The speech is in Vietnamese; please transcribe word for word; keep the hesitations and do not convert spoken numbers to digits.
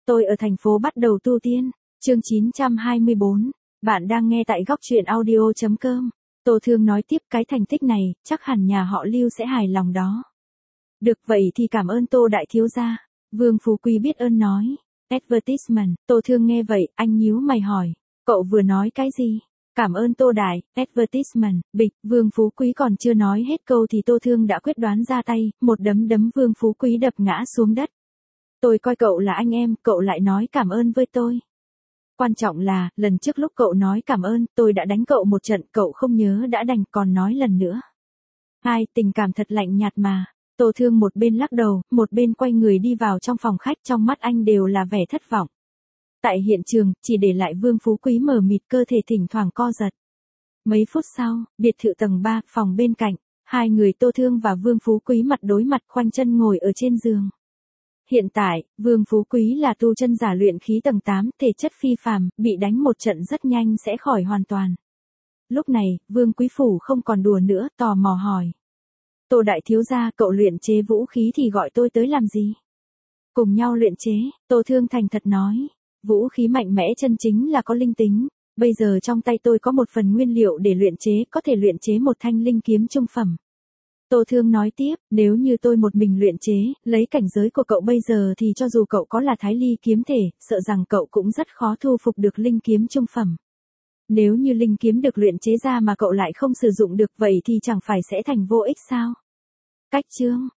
Tôi ở thành phố bắt đầu tu tiên. Chương chín trăm hai mươi bốn. Bạn đang nghe tại góc truyện audio chấm com. Tô Thương nói tiếp, cái thành tích này, chắc hẳn nhà họ Lưu sẽ hài lòng đó. Được, vậy thì cảm ơn Tô đại thiếu gia. Vương Phú Quý biết ơn nói. Advertisement. Tô Thương nghe vậy, anh nhíu mày hỏi. Cậu vừa nói cái gì? Cảm ơn Tô đại. Advertisement. Bịch. Vương Phú Quý còn chưa nói hết câu thì Tô Thương đã quyết đoán ra tay, một đấm đấm Vương Phú Quý đập ngã xuống đất. Tôi coi cậu là anh em, cậu lại nói cảm ơn với tôi. Quan trọng là, lần trước lúc cậu nói cảm ơn, tôi đã đánh cậu một trận, cậu không nhớ đã đành còn nói lần nữa. Hai, tình cảm thật lạnh nhạt mà. Tô Thương một bên lắc đầu, một bên quay người đi vào trong phòng khách, trong mắt anh đều là vẻ thất vọng. Tại hiện trường, chỉ để lại Vương Phú Quý mờ mịt, cơ thể thỉnh thoảng co giật. Mấy phút sau, biệt thự tầng ba, phòng bên cạnh, hai người Tô Thương và Vương Phú Quý mặt đối mặt khoanh chân ngồi ở trên giường. Hiện tại, Vương Phú Quý là tu chân giả luyện khí tầng tám, thể chất phi phàm, bị đánh một trận rất nhanh sẽ khỏi hoàn toàn. Lúc này, Vương Quý Phủ không còn đùa nữa, tò mò hỏi. Tô đại thiếu gia, cậu luyện chế vũ khí thì gọi tôi tới làm gì? Cùng nhau luyện chế, Tô Thương thành thật nói. Vũ khí mạnh mẽ chân chính là có linh tính. Bây giờ trong tay tôi có một phần nguyên liệu để luyện chế, có thể luyện chế một thanh linh kiếm trung phẩm. Tô Thương nói tiếp, nếu như tôi một mình luyện chế, lấy cảnh giới của cậu bây giờ thì cho dù cậu có là Thái Ly kiếm thể, sợ rằng cậu cũng rất khó thu phục được linh kiếm trung phẩm. Nếu như linh kiếm được luyện chế ra mà cậu lại không sử dụng được, vậy thì chẳng phải sẽ thành vô ích sao? Cách chương,